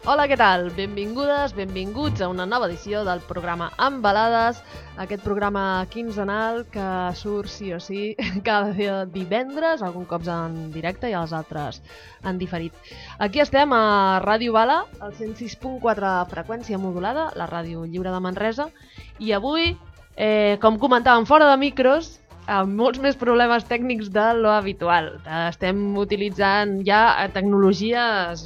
Hola, què tal? Benvingudes, benvinguts a una nova edició del programa Embalades, aquest programa quinzenal que surt sí o sí cada dia divendres, algun cops en directe i els altres en diferit. Aquí estem a Ràdio Bala, al 106.4 freqüència modulada, la ràdio lliure de Manresa, i avui, com comentàvem fora de micros, amb molts més problemes tècnics de lo habitual. Estem utilitzant ja tecnologies,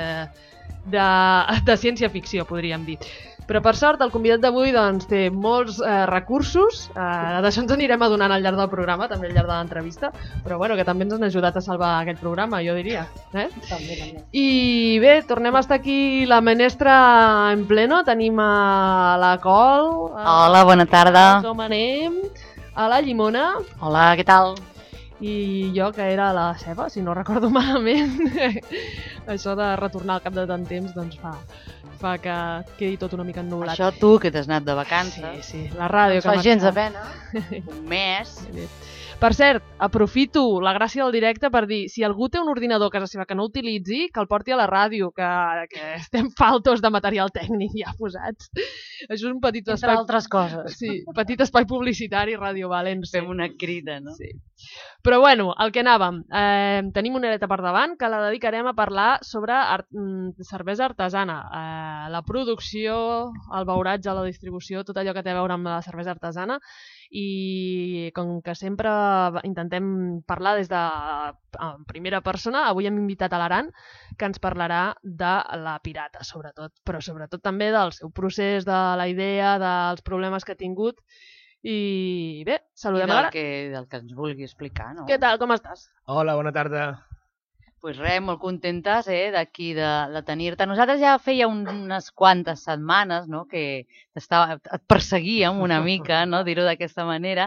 de ciència-ficció, podríem dir. Però per sort el convidat d'avui doncs, té molts recursos, d'això ens anirem adonant al llarg del programa, també al llarg de l'entrevista, però bueno, que també ens han ajudat a salvar aquest programa, jo diria. També. I bé, tornem a estar aquí la menestra en pleno, tenim a la Col. Hola, bona tarda. Com anem? A la Llimona. Hola, què tal? I jo, que era la ceba, si no recordo malament. Això de retornar al cap de tant temps doncs fa que quedi tot una mica ennublat. Això tu, que t'has anat de vacances. Sí, la ràdio. Fa gens de pena. Un mes. Per cert, aprofito la gràcia del directe per dir, si algú té un ordinador a casa seva que no utilitzi, que el porti a la ràdio, que estem faltos de material tècnic ja posats. Això és un petit espai... Entre altres coses. Sí, petit espai publicitari, Ràdio València. Fem una crida, no? Sí. Però bueno, el que anàvem, tenim una horeta per davant que la dedicarem a parlar sobre cervesa artesana, la producció, el beuratge, la distribució, tot allò que té a veure amb la cervesa artesana. I com que sempre intentem parlar des de primera persona, avui hem invitat a l'Aran, que ens parlarà de la pirata, sobretot, però sobretot també del seu procés, de la idea, dels problemes que ha tingut. I bé, saludem ara. I del que ens vulgui explicar, no? Què tal, com estàs? Hola, bona tarda. Pues res, molt contentes d'aquí de tenir-te. Nosaltres ja feia unes quantes setmanes, no?, que et perseguíem una mica, no?, dir-ho d'aquesta manera,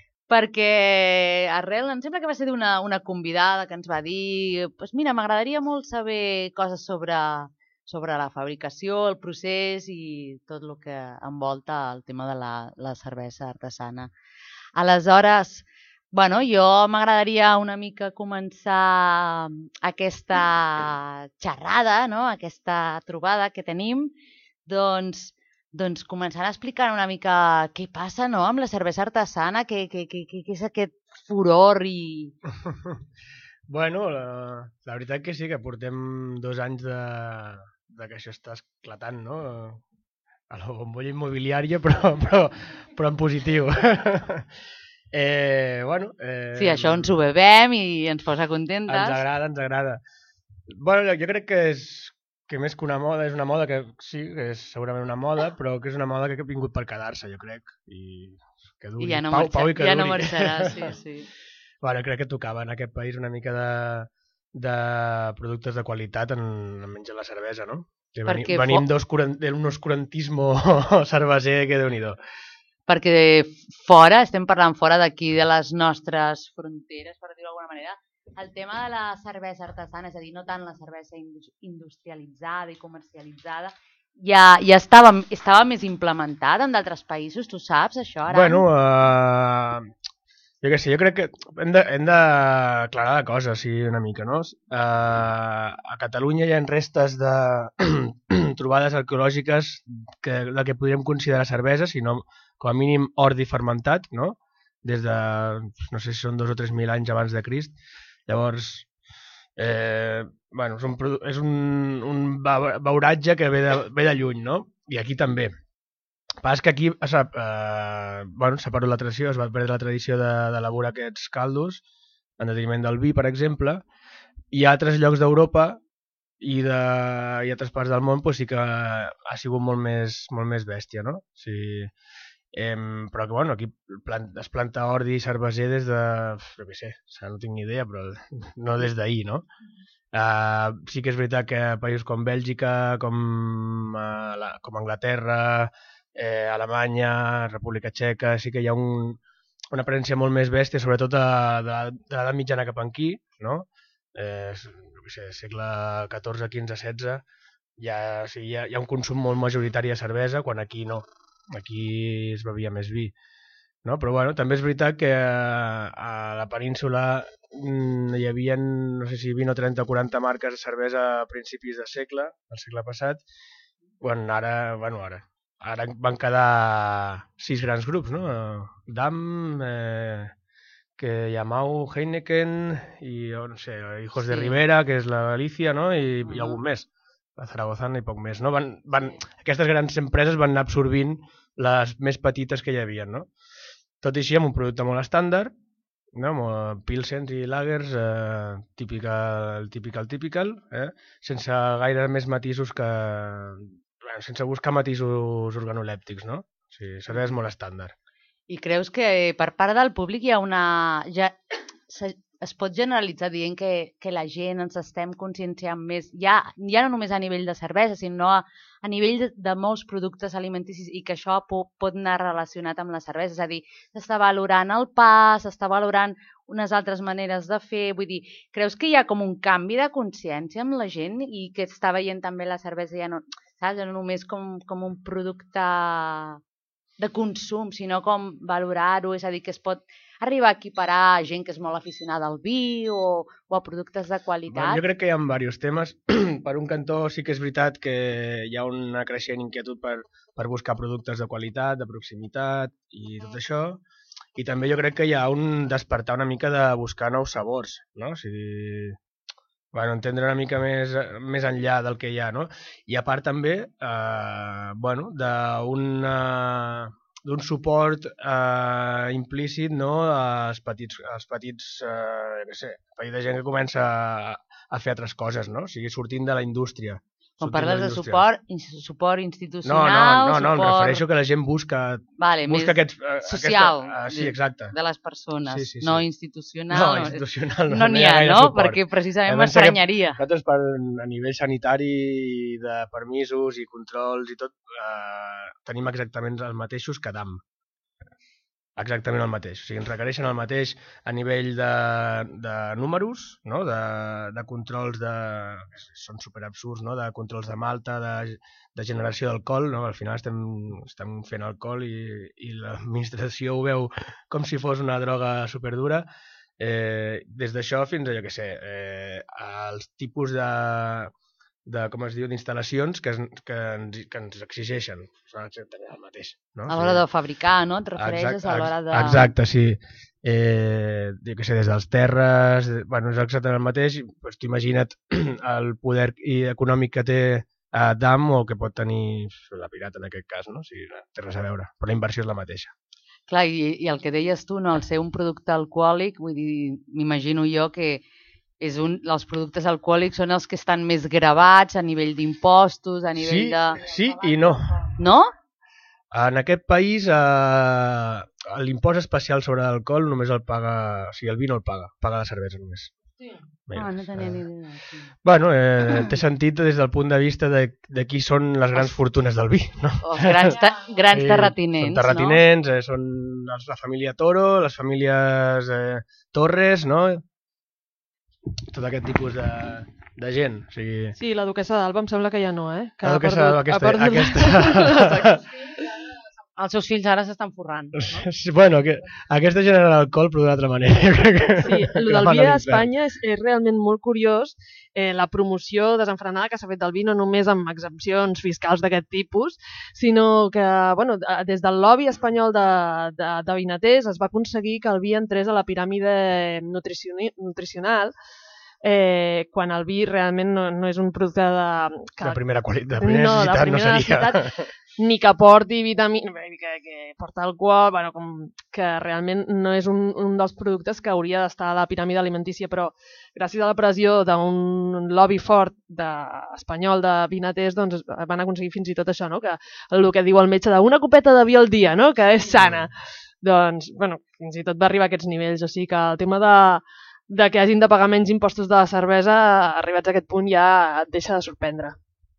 perquè arrel, em sembla que va ser d'una convidada que ens va dir pues mira, m'agradaria molt saber coses sobre la fabricació, el procés i tot el que envolta el tema de la cervesa artesana. Aleshores, bueno, jo m'agradaria una mica començar aquesta xerrada, no?, aquesta trobada que tenim, doncs començant a explicar una mica què passa, no?, amb la cervesa artesana, què és aquest furor i... Bueno, la veritat que sí, que portem 2 anys de que això està esclatant, no?, a la bombolla immobiliària, però en positiu. Sí, això ens ho bevem i ens posa contentes. Ens agrada. Bueno, jo crec que més que una moda, és una moda que sí, que és segurament una moda, però que és una moda que ha vingut per quedar-se, jo crec. I que duri. I ja no marxarà, sí. Bueno, crec que tocava en aquest país una mica de productes de qualitat en menys la cervesa, no? Venim d'un oscurantismo cerveser que Déu-n'hi-do. Perquè fora, estem parlant fora d'aquí de les nostres fronteres, per dir-ho d'alguna manera, el tema de la cervesa artesana, és a dir, no tant la cervesa industrialitzada i comercialitzada, ja estava més implementada en d'altres països, tu saps això, Aran? Bueno, jo què sé, jo crec que hem d'aclarar la cosa, sí, una mica, no? A Catalunya hi ha restes de trobades arqueològiques del que podríem considerar cervesa, sinó com a mínim ordi fermentat, no? Des de, no sé si són 2 o 3 mil anys abans de Crist. Llavors, bueno, és un beuratge que ve de lluny, no? I aquí també. El que passa és que aquí s'ha perdut la tradició, es va perdre la tradició d'elaborar aquests caldos en detriment del vi, per exemple, i a altres llocs d'Europa i altres parts del món sí que ha sigut molt més bèstia, no? Sí. Però que bueno, aquí es planta ordi cerveser des de, jo què sé, no tinc ni idea, però no des d'ahir, no? Sí que és veritat que a països com Bèlgica, com Anglaterra, Alemanya, República Txeca, sí que hi ha una presència molt més bèstia, sobretot de l'edat mitjana cap aquí, no? Jo què sé, segle XIV, XV, XVI, hi ha un consum molt majoritari de cervesa, quan aquí no. Aquí es bevia més vi, no? Però bueno, també és veritat que a la península hi havia, no sé si 20 o 30 o 40 marques de cervesa a principis del segle passat, quan ara van quedar 6 grans grups, no? Damm, Yamau, Heineken i, no sé, Hijos de Rivera, que és la Galicia, no? I algun més, la Zaragozana i poc més, no? Aquestes grans empreses van anar absorbint les més petites que hi havia, no? Tot i així, amb un producte molt estàndard, no? Pilsens i lagers, typical, sense gaire més matisos sense buscar matisos organolèptics, no? O sigui, cervesa és molt estàndard. I creus que per part del públic hi ha es pot generalitzar dient que la gent ens estem conscienciant més, ja no només a nivell de cervesa, sinó a nivell de molts productes alimenticis i que això pot anar relacionat amb la cervesa? És a dir, s'està valorant el pa, s'està valorant unes altres maneres de fer, vull dir, creus que hi ha com un canvi de consciència amb la gent i que està veient també la cervesa ja no només com un producte de consum, sinó com valorar-ho, és a dir, que es pot arribar a equiparar a gent que és molt aficionada al vi o a productes de qualitat? Jo crec que hi ha diversos temes. Per un cantó sí que és veritat que hi ha una creixent inquietud per buscar productes de qualitat, de proximitat i tot això. I també jo crec que hi ha un despertar una mica de buscar nous sabors, no? O sigui, entendre una mica més enllà del que hi ha, no? I a part també, d'un suport implícit, no, als petits petita gent que comença a fer altres coses, no? O sigui, sortint de la indústria. Quan parles de suport institucional... No, em refereixo que la gent busca aquest... social, sí, exacte, de les persones, sí. No institucional. No, institucional no n'hi ha, no? Perquè precisament m'estranyaria. Nosaltres, a nivell sanitari, de permisos i controls i tot, tenim exactament els mateixos que Damm. Exactament el mateix. O sigui, ens requereixen el mateix a nivell de números, no? De controls són superabsurds, no? De controls de malta, de generació d'alcohol, no? Al final estem fent alcohol i l'administració ho veu com si fos una droga superdura. Des d'això fins a, els tipus d'instal·lacions que ens exigeixen. Són exactament el mateix. No? A l'hora de fabricar, no? Et refereixes a l'hora de... Exacte, sí. Des dels terres... és exactament el mateix. Tu imagina't el poder econòmic que té Damm o que pot tenir la Pirata en aquest cas, no? O sigui, té res a veure, però la inversió és la mateixa. Clar, i el que deies tu, no? El ser un producte alcohòlic, vull dir, m'imagino jo que els productes alcohòlics són els que estan més gravats a nivell d'impostos, a nivell de... Sí i no. No? En aquest país l'impost especial sobre l'alcohol només el paga... O sigui, el vi no el paga la cervesa només. Sí. No tenia ni idea. Té sentit des del punt de vista de qui són les grans fortunes del vi, no? Els grans terratinents, són terratinents, són la família Toro, les famílies Torres, no? Tot aquest tipus de gent. O sigui... Sí, la duquessa d'Alba em sembla que ja no, eh? La duquessa d'Alba, aquesta... Els seus fills ara s'estan forrant. No? Bueno, aquesta genera l'alcohol però d'una altra manera. Sí, el del vi a Espanya és realment molt curiós, la promoció desenfrenada que s'ha fet del vi, no només amb exempcions fiscals d'aquest tipus, sinó que des del lobby espanyol de vinaters es va aconseguir que el vi entrés a la piràmide nutricional, quan el vi realment no és un producte de primera qualitat, de primera necessitat no seria. Ni que porti vitamina, que porta alcohol, que realment no és un dels productes que hauria d'estar a la piràmide alimentícia, però gràcies a la pressió d'un lobby fort espanyol de vinaters doncs van aconseguir fins i tot això, no? Que el que diu el metge d'una copeta de vi al dia, no? Que és sana. Doncs, fins i tot va arribar a aquests nivells, o sigui que el tema de que hagin de pagar menys impostos de la cervesa, arribats a aquest punt ja et deixa de sorprendre.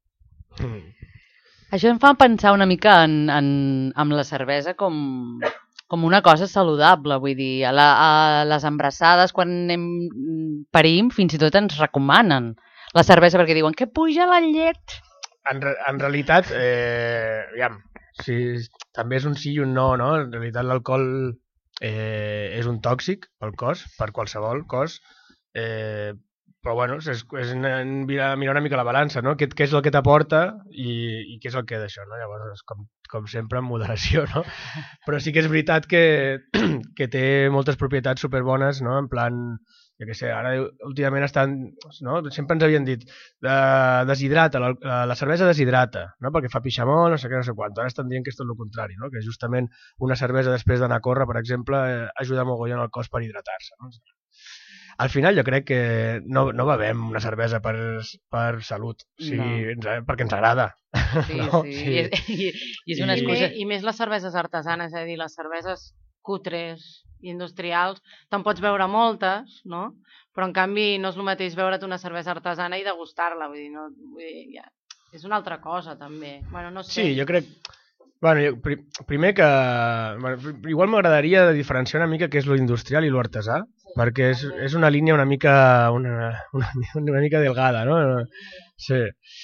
Això em fa pensar una mica amb la cervesa com una cosa saludable, vull dir, a les embarassades quan parim fins i tot ens recomanen la cervesa perquè diuen que puja la llet. En realitat, també és un sí i un no, no? En realitat l'alcohol és un tòxic pel cos, per qualsevol cos, però bueno, és mirar una mica la balança, no? Què és el que t'aporta i què és el que d'això, no? Llavors, com sempre, en moderació, no? Però sí que és veritat que té moltes propietats superbones, no? En plan, jo què sé, ara últimament no? Sempre ens havien dit deshidrata, la cervesa deshidrata, no? Perquè fa pixamol, no sé què, no sé quant. Ara estan dient que és tot el contrari, no? Que justament una cervesa després d'anar a córrer, per exemple, ajuda mogollon al cos per hidratar-se, no? Al final jo crec que no bevem una cervesa per salut, perquè ens agrada. Sí, no? sí. I és una excusa. I més les cerveses artesanes, és a dir, les cerveses cutres i industrials, te'n pots veure moltes, no? Però en canvi no és el mateix veure't una cervesa artesana i degustar-la, vull dir, ja, és una altra cosa també. Bueno, no sé. Sí, jo crec... Bueno, primer que... igual m'agradaria diferenciar una mica què és lo industrial i lo artesà, perquè és una línia una mica delgada, no? Sí.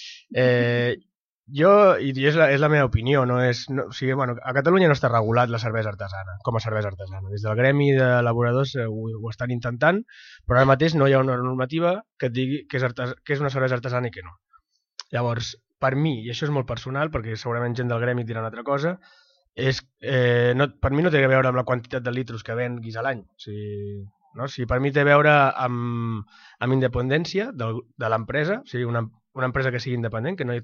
I és la meva opinió, no és... No, o sigui, bueno, a Catalunya no està regulat la cervesa artesana, com a cervesa artesana. Des del gremi d'elaboradors ho estan intentant, però ara mateix no hi ha una normativa que et digui que és una cervesa artesana i que no. Llavors, per mi, i això és molt personal, perquè segurament gent del gremi dirà una altra cosa, per mi no té a veure amb la quantitat de litros que venguis a l'any. O sigui, per mi té a veure amb independència de l'empresa, o sigui, una empresa que sigui independent, que no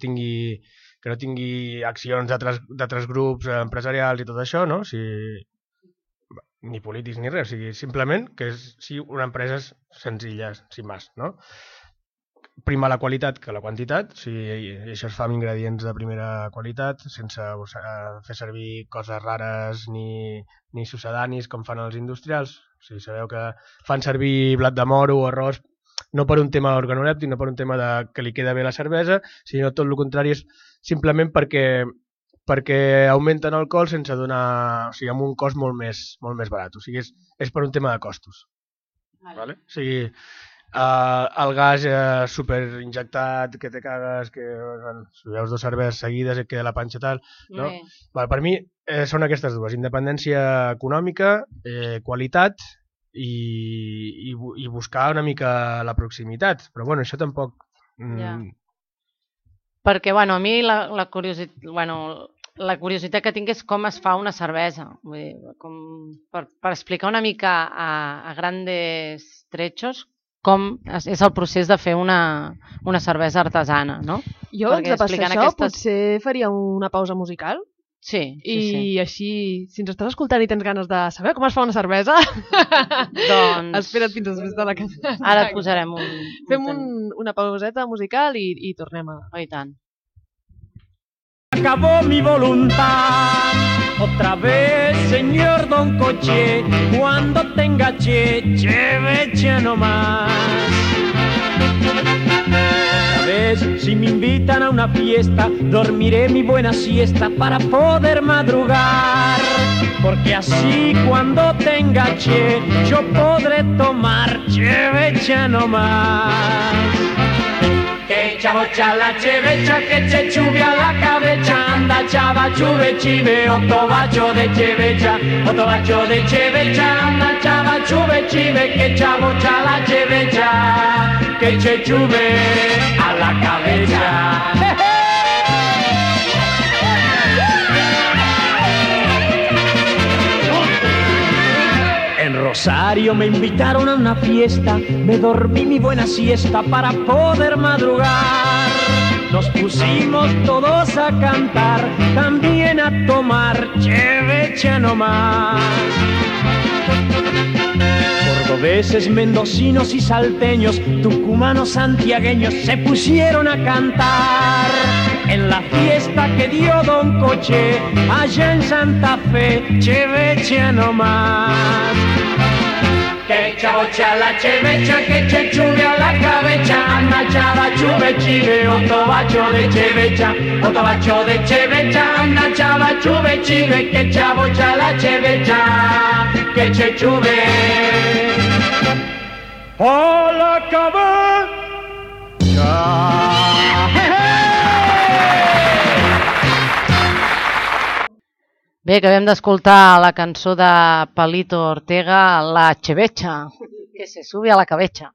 tingui accions d'altres grups empresarials i tot això, no? O sigui, ni polítics ni res, o sigui, simplement que sigui una empresa senzilla, sin más, no? Prima la qualitat que la quantitat, o sigui, això es fa amb ingredients de primera qualitat, sense fer servir coses rares ni sucedanis com fan els industrials. O sigui, sabeu que fan servir blat de moro o arròs no per un tema organolèptic, no per un tema que li queda bé la cervesa, sinó tot el contrari, és simplement perquè augmenten alcohol sense donar... O sigui, amb un cost molt més barat. O sigui, és per un tema de costos. Vale? O sigui, el gas superinjectat, que te cagues, que si veus 2 cerveses seguides et queda la panxa tal... No? Vale, per mi són aquestes dues, independència econòmica, qualitat i buscar una mica la proximitat. Però bueno, això tampoc... Ja. Perquè, bueno, a mi la curiositat que tinc és com es fa una cervesa. Vull dir, per explicar una mica a grandes trechos com és el procés de fer una cervesa artesana, no? Jo, abans de passar això, potser faria una pausa musical. Sí. I així, si ens estàs escoltant i tens ganes de saber com es fa una cervesa, doncs... espera't fins després de la cançó. Ara et posarem Fem una pauseta musical i tornem a... Oh, i tant. Acabó mi voluntad, otra vez, señor Don Coche, cuando tenga cheve no más. Otra vez, si me invitan a una fiesta, dormiré mi buena siesta para poder madrugar, porque así cuando tenga yo podré tomar cheve no más. Que chavocha la chevecha, que che chuvia la cabeza, anda chava chuve chive, otto bacio de chevecha, anda chava chuve chive, que chavocha la chevecha, que che chuve a la cabeza. En Rosario me invitaron a una fiesta, me dormí mi buena siesta para poder madrugar. Nos pusimos todos a cantar, también a tomar chevecha nomás. Cordobeses, mendocinos y salteños, tucumanos, santiagueños se pusieron a cantar en la fiesta que dio Don Coche allá en Santa Fe, chevecha nomás. Que chavocha la chevecha, que che chuvia la cabeza, anda chava chuve chive, otto bacio de chevecha, anda chava chuve chive, que chavocha la chevecha, que che chuve. ¡Oh, la cabeza! Bé, acabem d'escoltar la cançó de Palito Ortega, La Chevecha, que se sube a la cabeza.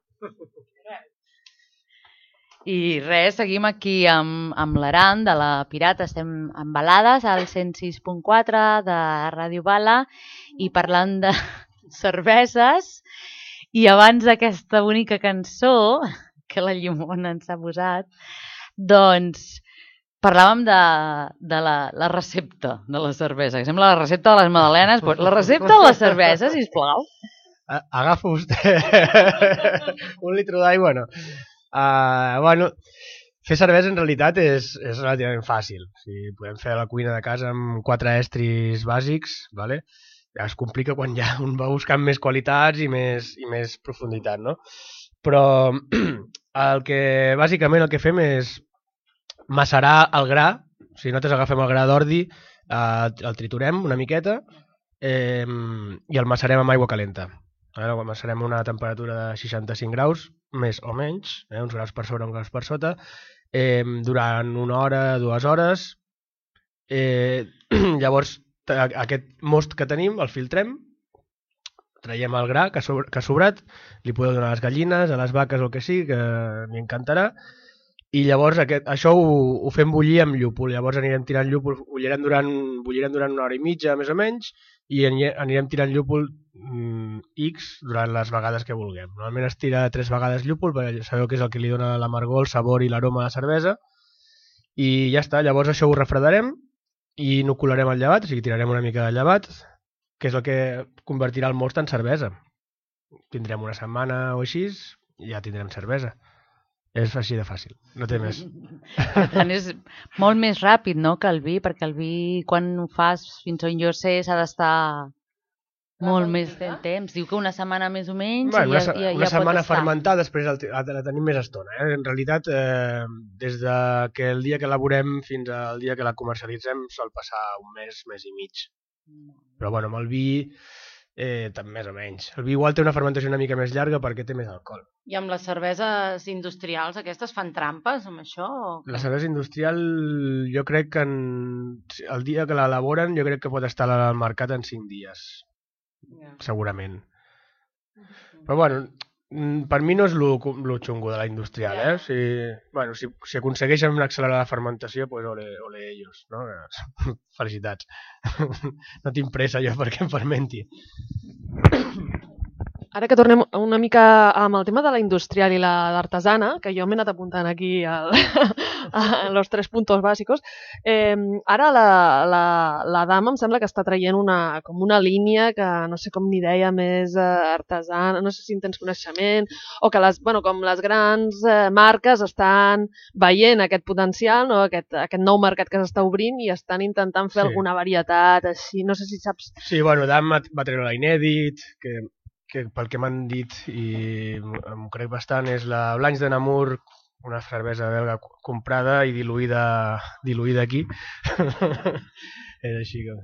I res, seguim aquí amb l'Aran de la Pirata, estem en balades al 106.4 de Ràdio Bala i parlant de cerveses. I abans d'aquesta bonica cançó que la Llimona ens ha posat, doncs parlàvem de la recepta de la cervesa, que sembla la recepta de les magdalenes. Pues la recepta de la cervesa, sisplau. Agafa vostè un litre d'aigua, no? Bueno, fer cervesa en realitat és relativament fàcil. O sigui, podem fer a la cuina de casa amb 4 estris bàsics, ¿vale? Ja es complica quan ja un va buscant més qualitats i més profunditat, no? Però bàsicament el que fem és macerar el gra. O sigui, nosaltres agafem el gra d'ordi, el triturem una miqueta i el macerem amb aigua calenta. El macerem a una temperatura de 65 graus, més o menys, uns graus per sobre, uns graus per sota, durant 1 hora, 2 hores. Llavors, aquest most que tenim el filtrem, traiem el gra que ha sobrat, li podeu donar a les gallines, a les vaques o el que sigui, que m'encantarà, i llavors això ho fem bullir amb llúpol. Llavors anirem tirant llúpol, bullirem durant 1 hora i mitja, més o menys, i anirem tirant llúpol X durant les vegades que vulguem. Normalment es tira 3 vegades llúpol, perquè sabeu que és el que li dona l'amargor, el sabor i l'aroma a la cervesa, i ja està. Llavors això ho refredarem i inocularem el llevat, o sigui, tirarem una mica de llevat, que és el que convertirà el most en cervesa. Tindrem una setmana o així i ja tindrem cervesa. És així de fàcil, no té més. Per tant, és molt més ràpid, no?, que el vi, perquè el vi, quan ho fas, fins on jo sé, s'ha d'estar molt més de temps. Diu que una setmana més o menys Bueno, i ja una pot setmana estar. fermentar, després la tenim més estona. En realitat, des de que el dia que elaborem fins al dia que la comercialitzem sol passar un mes, mes i mig. Però bueno, amb el vi també més o menys. El vi igual té una fermentació una mica més llarga perquè té més alcohol. I amb les cerveses industrials, aquestes fan trampes amb això? La cervesa industrial, jo crec que el dia que l'elaboren, jo crec que pot estar al mercat en 5 dies, segurament. Però bueno, per mi no és lo xungo de la industrial, eh? Si aconsegueixen accelerar la fermentació, pues ole ellos, no? Felicitats. No tinc pressa jo perquè em fermenti. Ara que tornem una mica amb el tema de la industrial i l'artesana, que jo m'he anat apuntant aquí a los 3 puntos bàsicos, ara la dama em sembla que està traient com una línia que no sé com n'hi deia, més artesana, no sé si en tens coneixement, o que com les grans marques estan veient aquest potencial, no? Aquest nou mercat que s'està obrint i estan intentant fer alguna varietat, així, no sé si saps... Sí, bueno, Dam va treure la Inèdit, que pel que m'han dit i em crec bastant és la Blanche de Namur, una cervesa belga comprada i diluïda aquí. És així que...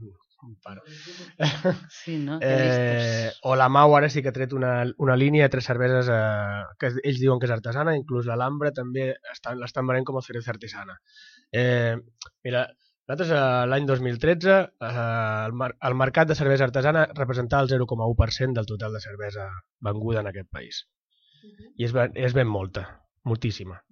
Sí, no? O la Mau ara sí que ha tret una línia de 3 cerveses que ells diuen que és artesana, inclús l'Alhambra també l'estan venent com a cervesa artesana. Mira, nosaltres l'any 2013 el mercat de cervesa artesana representava el 0,1% del total de cervesa venguda en aquest país. I és ben molta, moltíssima.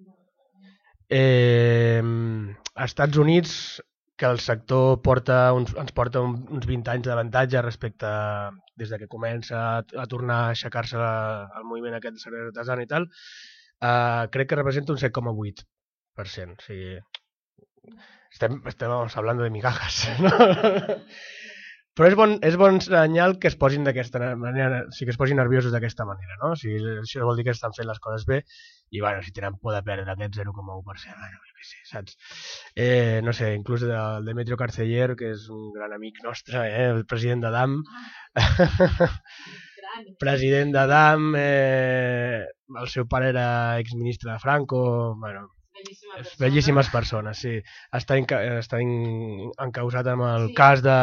Als Estats Units, que el sector ens porta uns 20 anys d'avantatge respecte des que comença a tornar a aixecar-se el moviment aquest de cervesa artesana i tal, crec que representa un 7,8%. O sigui, estem hablando de migajas, no? Però és bon senyal que es posin d'aquesta manera, o sigui, que es posin nerviosos d'aquesta manera, no? O sigui, això vol dir que estan fent les coses bé i, bueno, si tenen por de perdre aquest 0,1%, bueno, què sé, saps? No sé, inclús el Demetrio Carceller, que és un gran amic nostre, el president de DAM, president de DAM, el seu pare era exministre de Franco, bueno... Bellíssimes persones, sí. Està encausat amb el cas de...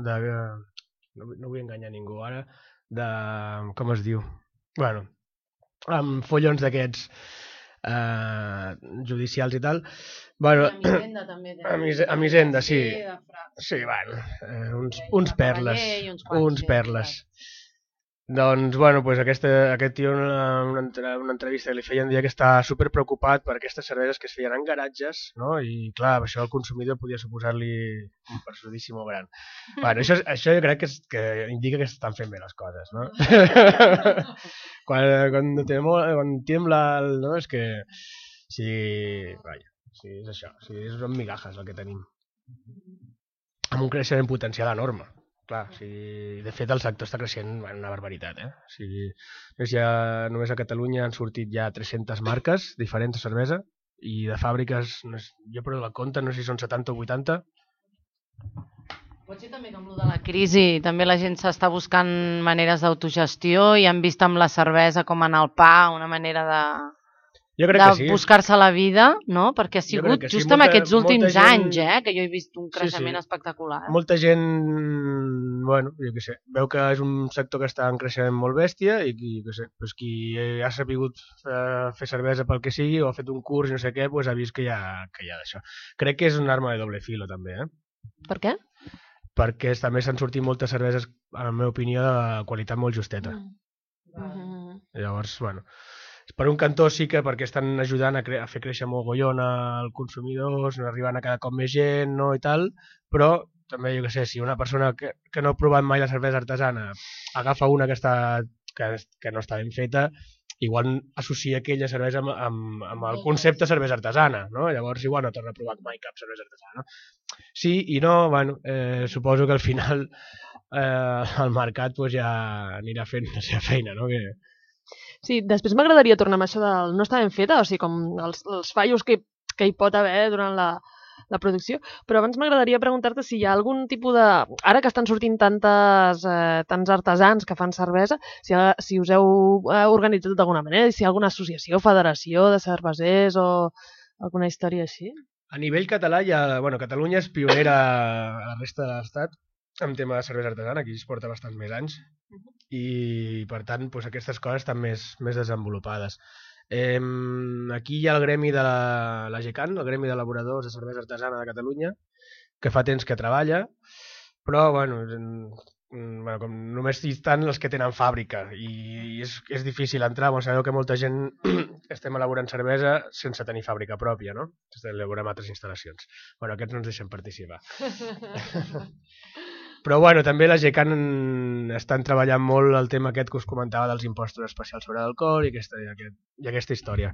No vull enganyar ningú ara, de... com es diu? Bueno, amb follons d'aquests judicials i tal. Bueno, Hisenda també. amb Hisenda, sí. Sí, bueno, uns perles. Uns perles. Doncs, bueno, pues aquest tio en una entrevista li feien dir que està super preocupat per aquestes cerveses que es feien en garatges, no? I clar, això al consumidor podia suposar-li un perjudici molt gran. Bueno, això jo crec que indica que s'estan fent bé les coses, no? quan tiembla, no? És que sí, és això, és migajes el que tenim. Amb un creixement potencial enorme. Clar, de fet el sector està creixent una barbaritat. Només a Catalunya han sortit ja 300 marques diferents de cervesa i de fàbriques, jo per la compte, no sé si són 70 o 80. Pot ser també que amb de la crisi també la gent s'està buscant maneres d'autogestió i han vist amb la cervesa com en el pa una manera de buscar-se la vida, no? Perquè ha sigut just en aquests últims anys que jo he vist un creixement espectacular. Molta gent, bueno, jo què sé, veu que és un sector que està en creixement molt bèstia i qui ha sabut fer cervesa pel que sigui o ha fet un curs i no sé què, ha vist que hi ha d'això. Crec que és un arma de doble filo també. Per què? Perquè també s'han sortit moltes cerveses, en la meva opinió, de qualitat molt justeta. Llavors, bueno, per un cantó sí que perquè estan ajudant a fer créixer mogollon al consumidor, arribant a cada cop més gent, no, i tal, però també, jo què sé, si una persona que no ha provat mai la cervesa artesana agafa una que no està ben feta, igual associa aquella cervesa amb el concepte cervesa artesana, no? Llavors igual no torna a provar mai cap cervesa artesana. Sí i no, bueno, suposo que al final el mercat ja anirà fent la seva feina, no? Sí, després m'agradaria tornar amb això del no està ben feta, o sigui, com els fallos que hi pot haver durant la producció, però abans m'agradaria preguntar-te si hi ha algun tipus de... Ara que estan sortint tants artesans que fan cervesa, si us heu organitzat d'alguna manera, si hi ha alguna associació, federació de cervesers o alguna història així? A nivell català, Catalunya és pionera a la resta de l'Estat en tema de cervesa artesana, aquí es porta bastants més anys i per tant aquestes coses estan més desenvolupades. Aquí hi ha el gremi de la GECAN, el gremi d'elaboradors de cervesa artesana de Catalunya, que fa temps que treballa, però com només hi estan els que tenen fàbrica i és difícil entrar. Sabeu que molta gent estem elaborant cervesa sense tenir fàbrica pròpia, no? Elaborem altres instal·lacions. Aquests no ens deixen participar. Però també la GECAN estan treballant molt el tema aquest que us comentava dels impostos especials sobre l'alcohol i aquesta història.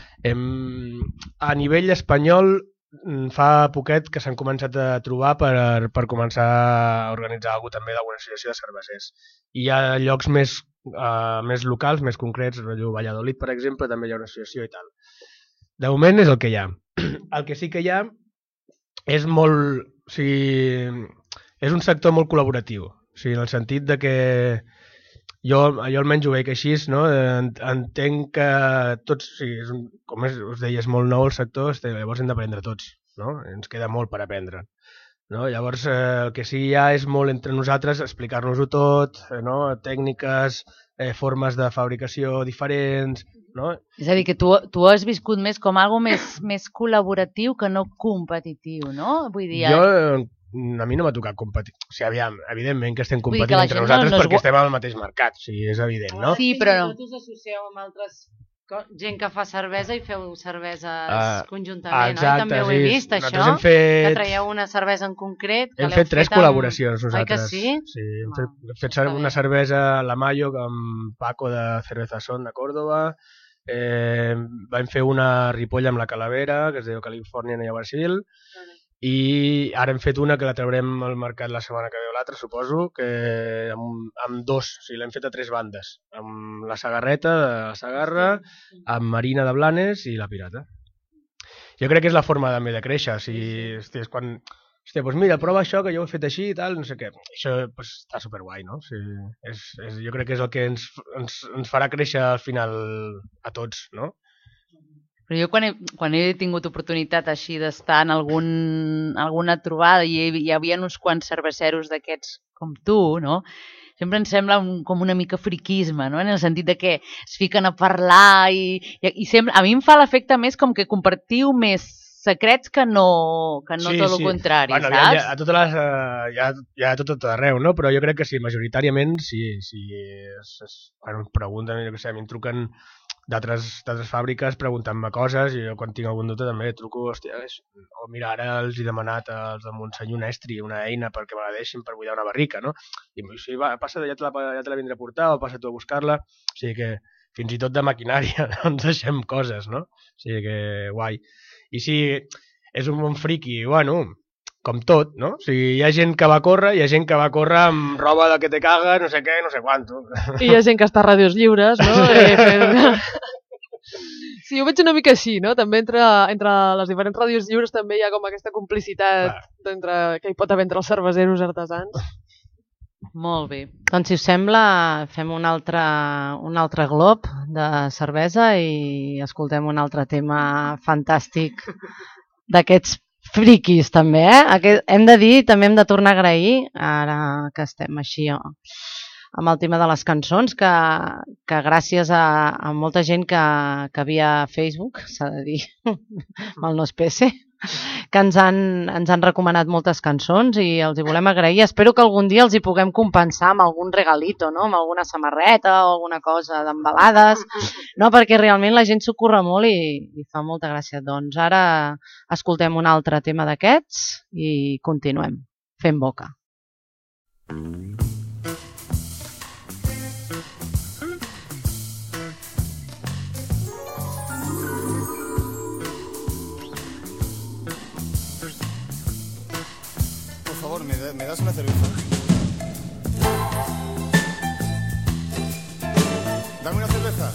A nivell espanyol fa poquet que s'han començat a trobar per començar a organitzar alguna també d'alguna associació de cervesers. Hi ha llocs més locals, més concrets, a Valladolid, per exemple, també hi ha una associació i tal. De moment és el que hi ha. El que sí que hi ha és molt... És un sector molt col·laboratiu, en el sentit de que jo almenys ho veig així, no? Entenc que tots, com us deia, és molt nou el sector, llavors hem d'aprendre tots, no? Ens queda molt per aprendre. No? Llavors el que sí hi ha és molt entre nosaltres explicar-nos-ho tot, no? Tècniques, formes de fabricació diferents, no? És a dir, que tu has viscut més com algo més col·laboratiu que no competitiu, no? Vull dir, a mi no m'ha tocat competir. O sigui, evidentment que estem competint entre nosaltres perquè estem al mateix mercat, és evident, no? Sí, però no. Us associeu amb altres gent que fa cervesa i feu cerveses conjuntament, oi? També ho he vist, això, que traieu una cervesa en concret. Hem fet 3 col·laboracions nosaltres. Oi que sí? Sí, hem fet una cervesa a la Mayo amb Paco de Cervezasón de Córdoba, vam fer una a Ripoll amb la Calavera, que es diu California Nova Brasil, i ara hem fet una que la traurem al mercat la setmana que ve o l'altra, suposo, que amb 2, l'hem fet a 3 bandes, amb la Sagarreta de la Sagarra, amb Marina de Blanes i la Pirata. Jo crec que és la forma també de créixer, és quan... doncs mira, prova això, que jo ho he fet així i tal, no sé què. Això està superguai, no? Jo crec que és el que ens farà créixer al final a tots, no? Però jo quan he tingut oportunitat així d'estar en alguna trobada i hi havia uns quants cerveseros d'aquests com tu, no? sempre ens sembla com una mica friquisme, no? En el sentit de que es fiquen a parlar i sempre, a mi em fa l'efecte més com que compartiu més secrets que no tot el contrari, bueno, saps? Hi ha tot arreu, no? Però jo crec que sí, majoritàriament, quan em pregunten, jo què sé, a mi em truquen d'altres fàbriques preguntant-me coses i jo quan tinc algun dubte també truco, hòstia, o mira, ara els he demanat als de Montseny un estri, una eina perquè me la deixin per buidar una barrica, no? I si va, passa, ja te la vindré a portar o passa tu a buscar-la, o sigui que fins i tot de maquinària ens deixem coses, no? O sigui que guai. I sí, és un bon friqui, bueno, com tot, no? O sigui, hi ha gent que va córrer, hi ha gent que va córrer amb roba de que te caga, no sé què, no sé quanto. I hi ha gent que està a ràdios lliures, no? Sí, ho veig una mica així, no? També entre les diferents ràdios lliures també hi ha com aquesta complicitat que hi pot haver entre els cerveseros artesans. Molt bé. Doncs, si us sembla, fem un altre glob de cervesa i escoltem un altre tema fantàstic d'aquests friquis, també, Hem de dir, també hem de tornar a agrair, ara que estem així amb el tema de les cançons, que gràcies a molta gent que havia Facebook, s'ha de dir, amb el Nospece, que ens han recomanat moltes cançons i els hi volem agrair. Espero que algun dia els hi puguem compensar amb algun regalito, no? Amb alguna samarreta o alguna cosa d'embalades, no? Perquè realment la gent s'ho curra molt i fa molta gràcia. Doncs ara escoltem un altre tema d'aquests i continuem fent boca. ¿Me das una cerveza? Dame una cerveza.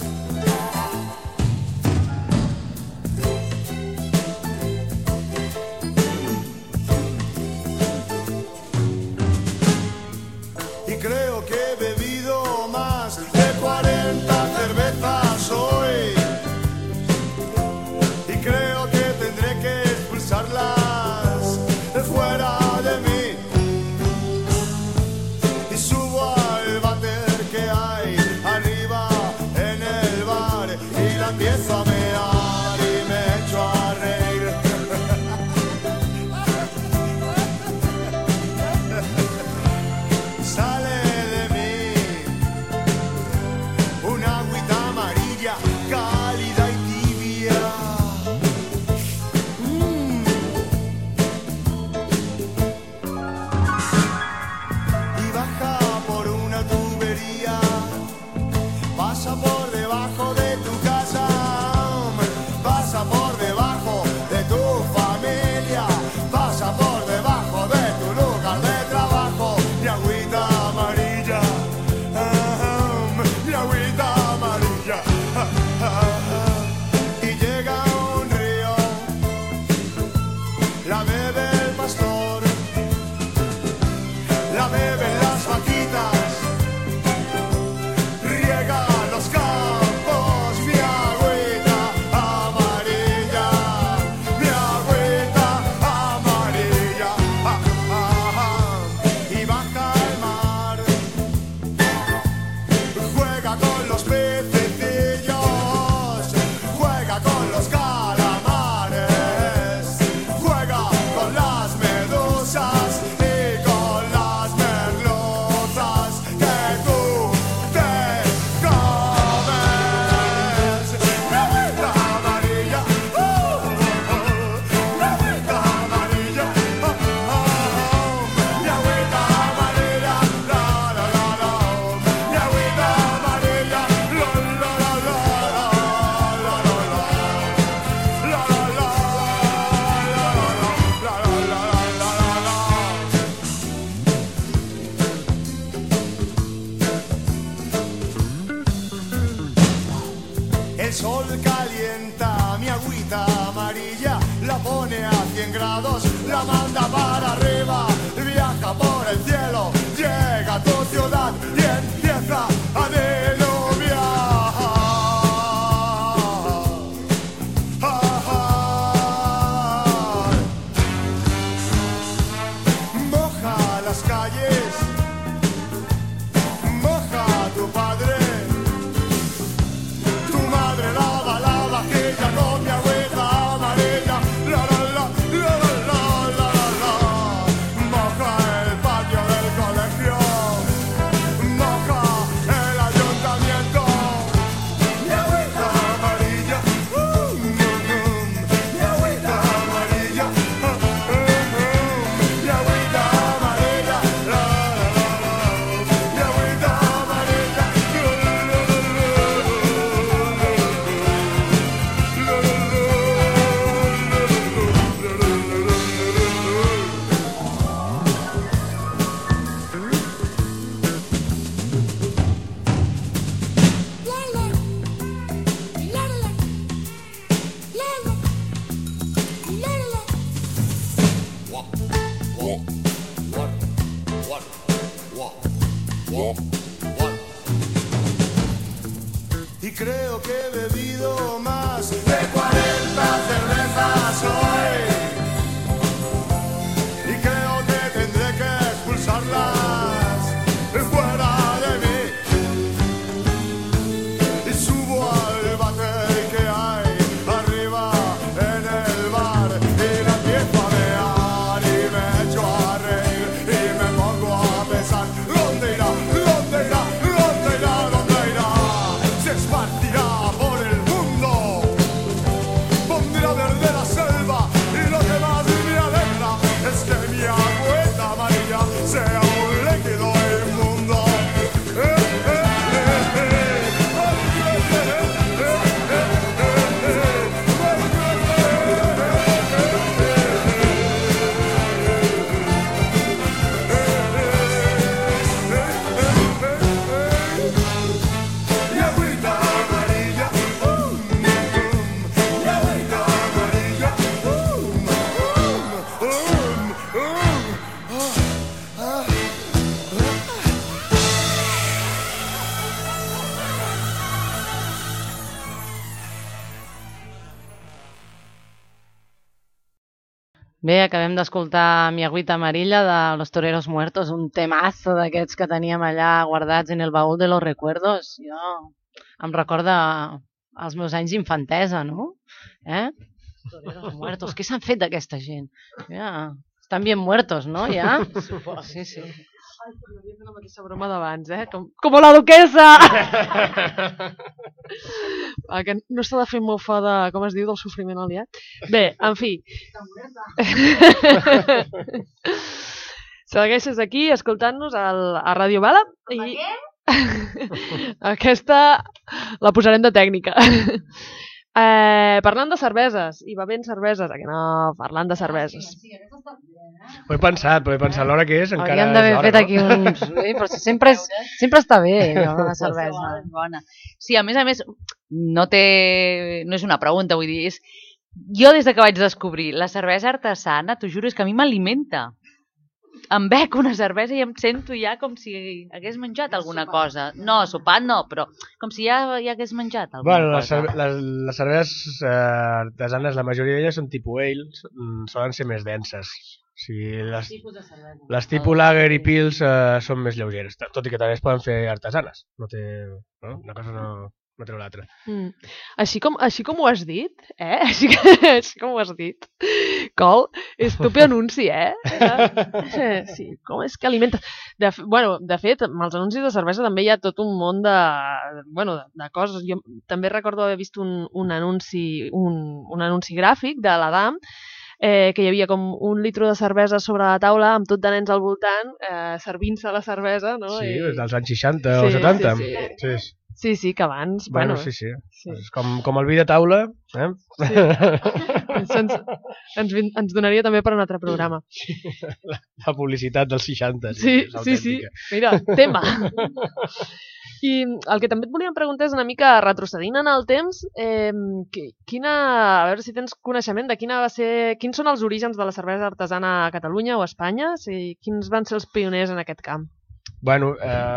Y creo que he bebido más de 40 cervezas hoy. Y creo que tendré que expulsarlas fuera de mí. Empiezo a mear y me echo a reír. Sale de mí una agüita amarilla, cálida y tibia. Y baja por una tubería, pasa por debajo de tu casa, pasa por debajo de tu familia, pasa por debajo de tu lugar de trabajo. Mi agüita amarilla, mi agüita amarilla. Y llega un río, la bebe el pastor, la beben las vaquitas, riega los campos. Mi agüita amarilla, mi agüita amarilla. Y baja al mar, juega con los pececillos, juega con los calamares, juega con las medusas y con las merluzas que tú te comes. Mi agüita amarilla, mi agüita amarilla, mi agüita amarilla, la la la la, mi agüita amarilla, la la la la, la la la, la la la, la la la. El sol calienta mi agüita amarilla, la pone a 100 grados, la manda para arriba, viaja por el cielo, llega a tu ciudad y empieza a diluviar. Moja las calles creo que he bebido más de 40 cervezas hoy. Y creo que tendré que expulsarlas fuera de mí. Y subo al váter que hay arriba en el bar y la empiezo a mear y me echo a reír y me pongo a pensar ¿dónde irá? ¿Dónde irá? ¿Dónde irá? ¿Dónde irá? Se esparcirá por el mundo, pondrá verde la selva y lo que más me alegra es que mi agüeta amarilla sea un líquido inmundo. Mi agüita amarilla, mi agüita amarilla, Bé, acabem d'escoltar Mi agüita amarilla de Los Toreros Muertos, un temazo d'aquests que teníem allà guardats en el baúl de los recuerdos. Em recorda els meus anys d'infantesa, no? Toreros Muertos, què s'han fet d'aquesta gent? Ja, estan bien muertos, no? Ja? Sí, sí. Ai, tornaria a fer la mateixa broma d'abans, com la duquesa! Que no s'ha de fer mofa de, com es diu, del sofriment aliat. Bé, en fi. Segueixes aquí escoltant-nos a Ràdio Bala i aquesta la posarem de tècnica. Parlant de cerveses i bevent cerveses, que no, parlant de cerveses. Ho he pensat, l'hora que és encara Hauríem d'haver és hora, fet aquí uns... Però sempre està bé, la cervesa. Bona. Sí, a més, no és una pregunta, vull dir, jo des que vaig descobrir la cervesa artesana, t'ho juro, és que a mi m'alimenta. Em bec una cervesa i em sento ja com si hagués menjat alguna cosa. No, sopat no, però com si ja hagués menjat alguna cosa. Les cerveses artesanes, la majoria d'elles són tipus ales, solen ser més denses. O sigui, les tipus lager i pils són més lleugeres, tot i que també es poden fer artesanes. Una cosa no treu l'altra. Així com ho has dit, així com ho has dit, Col, és tope anunci, Sí, com és que alimenta... De fet, amb els anuncis de cervesa també hi ha tot un món de coses. Jo també recordo haver vist un anunci gràfic de l'Adam, que hi havia com un litro de cervesa sobre la taula amb tot de nens al voltant, servint-se la cervesa, no? Sí, dels anys 60 o 70. Sí, que abans... Sí. És com el vi de taula. Sí. Ens donaria també per un altre programa. La publicitat dels 60. Sí. Mira, tema. I el que també et volíem preguntar és una mica retrocedint en el temps, a veure si tens coneixement de quins són els orígens de la cervesa artesana a Catalunya o a Espanya, quins van ser els pioners en aquest camp. Bueno,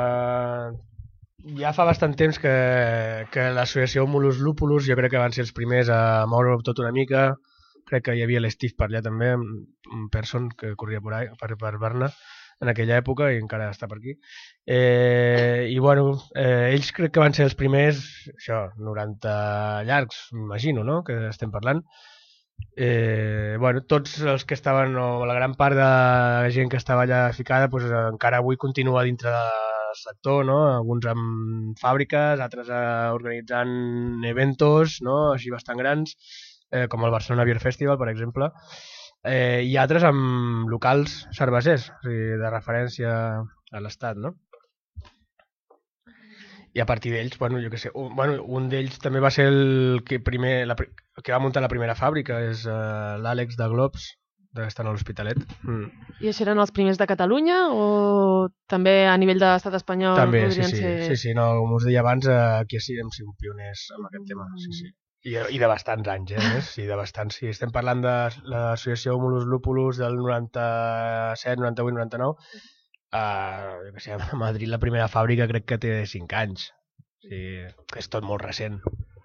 ja fa bastant temps que l'associació Humulus Lupulus jo crec que van ser els primers a moure tot una mica. Crec que hi havia l'Steve per allà també, un person que corria per Berna en aquella època i encara està per aquí. I bueno, ells crec que van ser els primers, 90 llargs, m'imagino, no?, que estem parlant. Tots els que estaven, o la gran part de la gent que estava allà ficada, encara avui continua dintre del sector, no? Alguns amb fàbriques, altres organitzant eventos, no?, així bastant grans, com el Barcelona Beer Festival, per exemple, i altres amb locals cervesers, de referència a l'estat, no? I a partir d'ells, jo què sé, un d'ells també va ser el que va muntar la primera fàbrica, és l'Àlex de Globs, que estan a l'Hospitalet. I això eren els primers de Catalunya o també a nivell de l'estat espanyol? També, sí, no, com us deia abans, aquí sí hem sigut pioners amb aquest tema, sí. I de bastants anys, sí, de bastants. Si estem parlant de l'associació Humulus Lupulus del 97, 98, 99, a Madrid la primera fàbrica crec que té 5 anys. O sigui, és tot molt recent.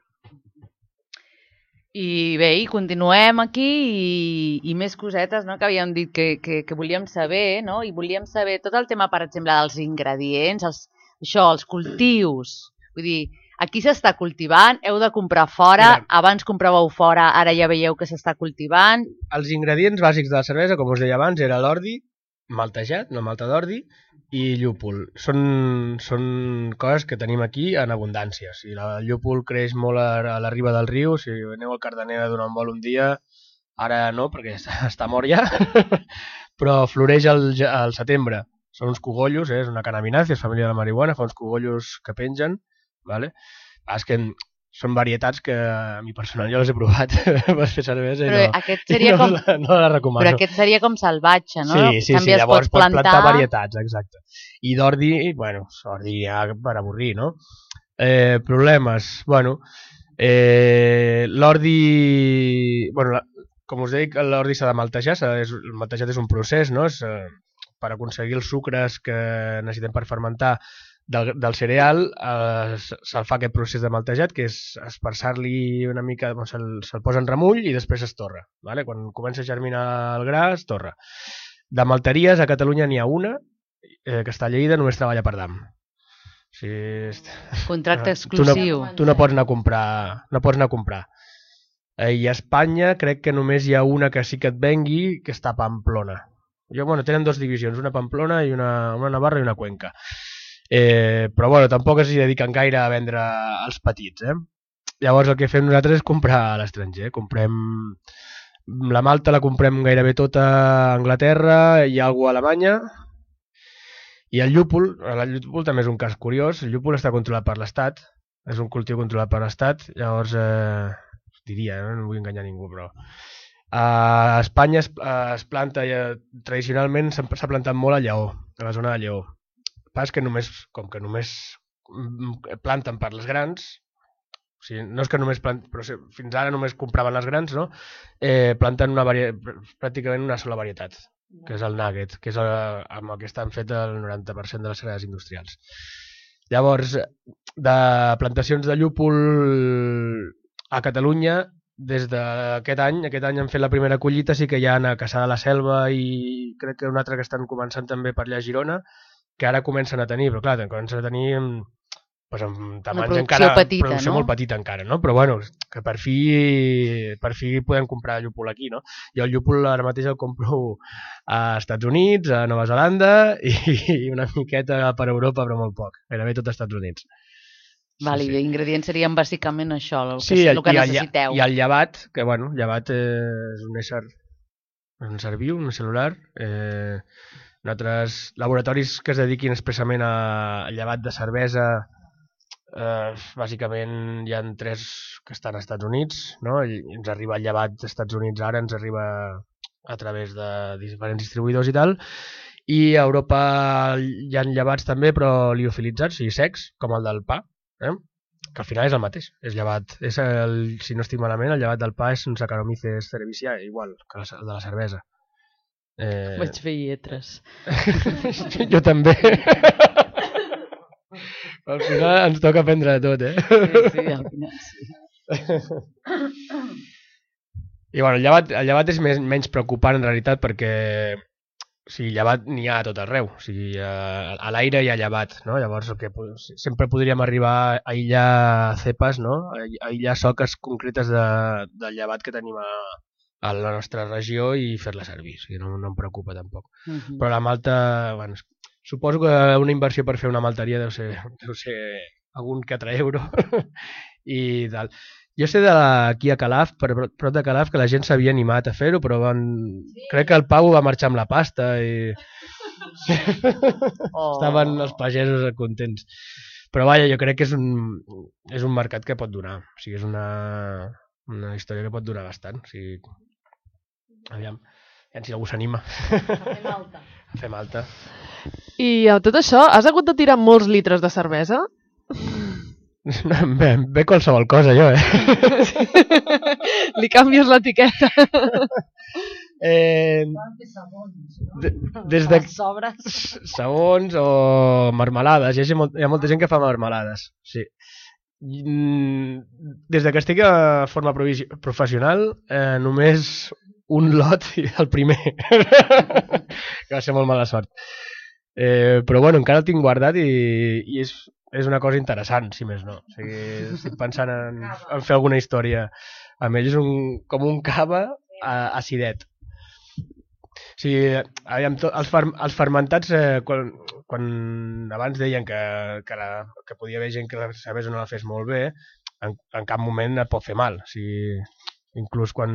I bé, i continuem aquí i més cosetes, no?, que havíem dit que volíem saber, no? I volíem saber tot el tema, per exemple, dels ingredients, els cultius. Vull dir, aquí s'està cultivant, heu de comprar fora, abans compràveu fora, ara ja veieu que s'està cultivant. Els ingredients bàsics de la cervesa, com us deia abans, era l'ordi, maltejat, no malta d'ordi, i llúpol. Són coses que tenim aquí en abundància. Si el llúpol creix molt a la riba del riu, si aneu al Cardener a donar un vol un dia, ara no, perquè està mort ja, però floreix al setembre. Són uns cogollos, és una cannabinàcia, és família de la marihuana, fa uns cogollos que pengen, vale? És que són varietats que a mi personal jo les he provat per fer cervesa i no la recomano. Però aquest seria com salvatge, no? Sí, llavors pots plantar varietats, exacte. I d'ordi, bueno, ordi ja per avorrir, no? Problemes, bueno, l'ordi, bueno, com us dic, l'ordi s'ha de maltejar, el maltejat és un procés, no? Per aconseguir els sucres que necessitem per fermentar del cereal, se'l fa aquest procés de maltejat, que és esparçar-li una mica, se'l posa en remull i després es torra. Vale? Quan comença a germinar el gra, es torra. De malteries, a Catalunya n'hi ha una, que està a Lleida, només treballa per dam. O sigui, contracte exclusiu. Tu no pots anar a comprar. I a Espanya crec que només hi ha una que sí que et vengui, que està a Pamplona. Tenen dues divisions, una a Pamplona i una Navarra i una Cuenca. Però bueno, tampoc s'hi dediquen gaire a vendre als petits. Llavors el que fem nosaltres és comprar a l'estranger. La malta la comprem gairebé tota a Anglaterra, hi ha alguna a Alemanya, i el llúpol també és un cas curiós. El llúpol està controlat per l'Estat, és un cultiu controlat per l'Estat, llavors diria, no vull enganyar ningú, però a Espanya es planta, tradicionalment s'ha plantat molt a Lleó, a la zona de Lleó. Pas que com que només planten per les grans, o sigui, no és que només planten, però fins ara només compraven les grans, no? Planten pràcticament una sola varietat, que és el nugget, que és amb el que estan fet el 90% de les cerveses industrials. Llavors, de plantacions de llúpol a Catalunya, des d'aquest any han fet la primera collita, sí que hi ha a Cassà de la Selva i crec que un altre que estan començant també per allà a Girona, que ara comencen a tenir, però clar, comencen a tenir amb tamanys encara, producció molt petita encara, no? Però bueno, que per fi podem comprar llúpol aquí, no? Jo el llúpol ara mateix el compro a Estats Units, a Nova Zelanda i una miqueta per Europa, però molt poc, gairebé tot als Estats Units. Vale, i ingredients serien bàsicament això, el que necessiteu. I el llevat, que bueno, el llevat és un ésser viu, un cel·lular. Nosaltres, laboratoris que es dediquin expressament al llevat de cervesa, bàsicament hi ha 3 que estan als Estats Units, no? Ens arriba el llevat dels Estats Units ara, ens arriba a través de diferents distribuïdors i tal, i a Europa hi ha llevats també, però liofilitzats, o sigui secs, com el del pa, que al final és el mateix, és llevat, si no estic malament, el llevat del pa és un Saccharomyces cerevisiae, igual que el de la cervesa. Vaig fer lletres. Jo també. Al final ens toca aprendre de tot, Sí, al final sí. I bueno, el llevat és menys preocupant en realitat perquè llevat n'hi ha a tot arreu. O sigui, a l'aire hi ha llevat, no? Llavors sempre podríem arribar a aïllar cepes, no? A aïllar soques concretes del llevat que tenim a la nostra regió i fer-la servir, o sigui, no em preocupa tampoc. Però la malta, bueno, suposo que una inversió per fer una malteria deu ser algun que altre euro i tal. Jo sé d'aquí a Calaf, prop de Calaf, que la gent s'havia animat a fer-ho, però crec que el Pau va marxar amb la pasta i estaven els pagesos contents. Però vaja, jo crec que és un mercat que pot donar, o sigui, és una història que pot durar bastant. O sigui, aviam si algú s'anima a fer malta. I a tot això, has hagut de tirar molts litres de cervesa? Bé qualsevol cosa, jo, Li canvies l'etiqueta. Des de sabons o marmelades. Hi ha molta gent que fa marmelades, sí. Des de que estic a forma professional, només un lot i el primer. Que va ser molt mala sort. Però bueno, encara el tinc guardat i és una cosa interessant, si més no. O sigui, estic pensant en fer alguna història amb ell. És com un cava acidet. O sigui, aviam, els fermentats, quan abans deien que podia haver gent que la cervesa no la fes molt bé, en cap moment et pot fer mal. O sigui, inclús quan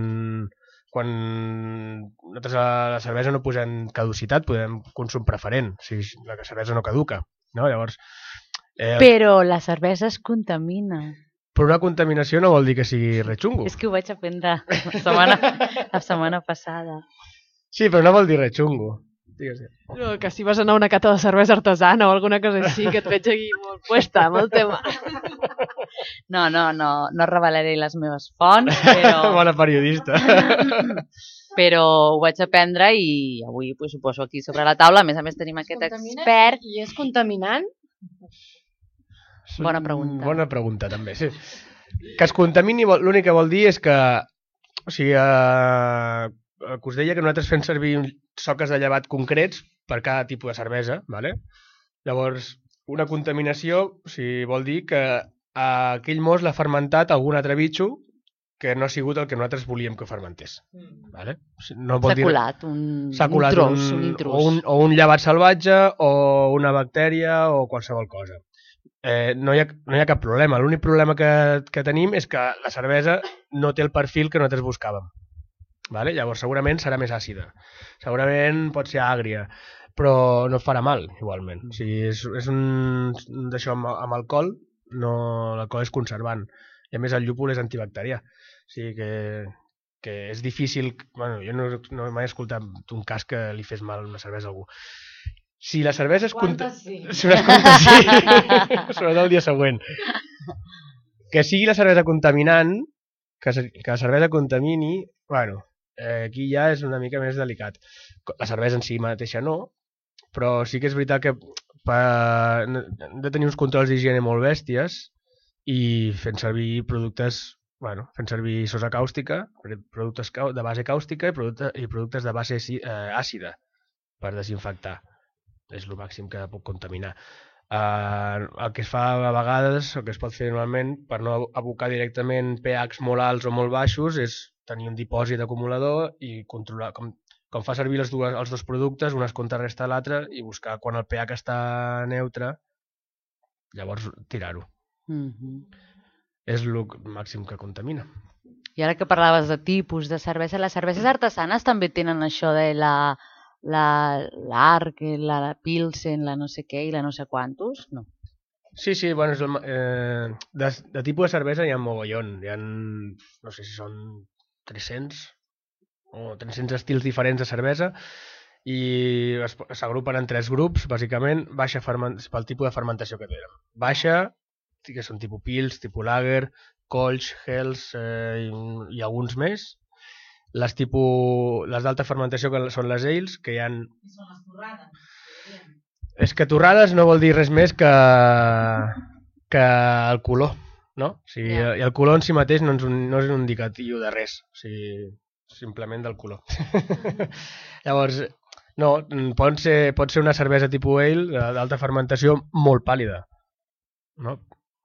nosaltres a la cervesa no posem caducitat, podem consum preferent, o sigui, la cervesa no caduca. No? Llavors, Però la cervesa es contamina. però una contaminació no vol dir que sigui rechungo. És que ho vaig aprendre la setmana passada. Sí, però no vol dir rechungo. Digues. No, que si vas anar a una cata de cervesa artesana o alguna cosa així, que et veig aquí molt puesta amb el tema. No revelaré les meves fonts, però... Bona periodista. Però ho vaig aprendre i avui pues, ho poso aquí sobre la taula. A més tenim aquest expert. I és contaminant? Bona pregunta. Bona pregunta, també, sí. Que es contamini, l'únic que vol dir és que... O sigui, que us deia que nosaltres fem servir soques de llevat concrets per cada tipus de cervesa, ¿vale? Llavors, una contaminació vol dir que aquell mos l'ha fermentat algun altre bitxo que no ha sigut el que nosaltres volíem que fermentés. ¿Vale? No vol dir... S'ha colat un intrus. O un llevat salvatge, o una bactèria, o qualsevol cosa. No hi ha cap problema. L'únic problema que tenim és que la cervesa no té el perfil que nosaltres buscàvem. Vale? Llavors segurament serà més àcida, segurament pot ser àgria, però no et farà mal igualment. O sigui, és un d'això amb alcohol, l'alcohol és conservant i a més el llúpol és antibacterià, o sigui que és difícil. Bueno, jo no he mai escoltat un cas que li fes mal una cervesa a algú. Si la cervesa es Quantes sí? Si unes quantes sí, sobretot el dia següent. Que sigui la cervesa contaminant, que la cervesa contamini, bueno, aquí ja és una mica més delicat. La cervesa en si mateixa no, però sí que és veritat que hem de tenir uns controls d'higiene molt bèsties i fent servir productes, fent servir sosa càustica, productes de base càustica i productes de base àcida per desinfectar. És el màxim que pot contaminar. El que es fa a vegades, el que es pot fer normalment, per no abocar directament pHs molt alts o molt baixos, és tenir un dipòsit acumulador i controlar, com fa servir els dos productes, un es contrarresta l'altre i buscar quan el pH està neutre, llavors tirar-ho. És el màxim que contamina. I ara que parlaves de tipus de cervesa, les cerveses artesanes també tenen això de l'Arc, la Pilsen, la no sé què i la no sé quantos, no? Sí, bueno, de tipus de cervesa hi ha mogollon, hi ha, no sé si són 300 o 300 estils diferents de cervesa i s'agrupen en 3 grups, bàsicament, pel tipus de fermentació que tenen. Baixa, que són tipus Pils, tipus Lager, Kolsch, Helles i alguns més. Les d'alta fermentació que són les Ales, que hi ha... Són les torrades. És que torrades no vol dir res més que el color, no? O sigui, i el color en si mateix no és un indicatiu de res, o sigui, simplement del color. Llavors, no, pot ser una cervesa tipus ale d'alta fermentació molt pàl·lida, no?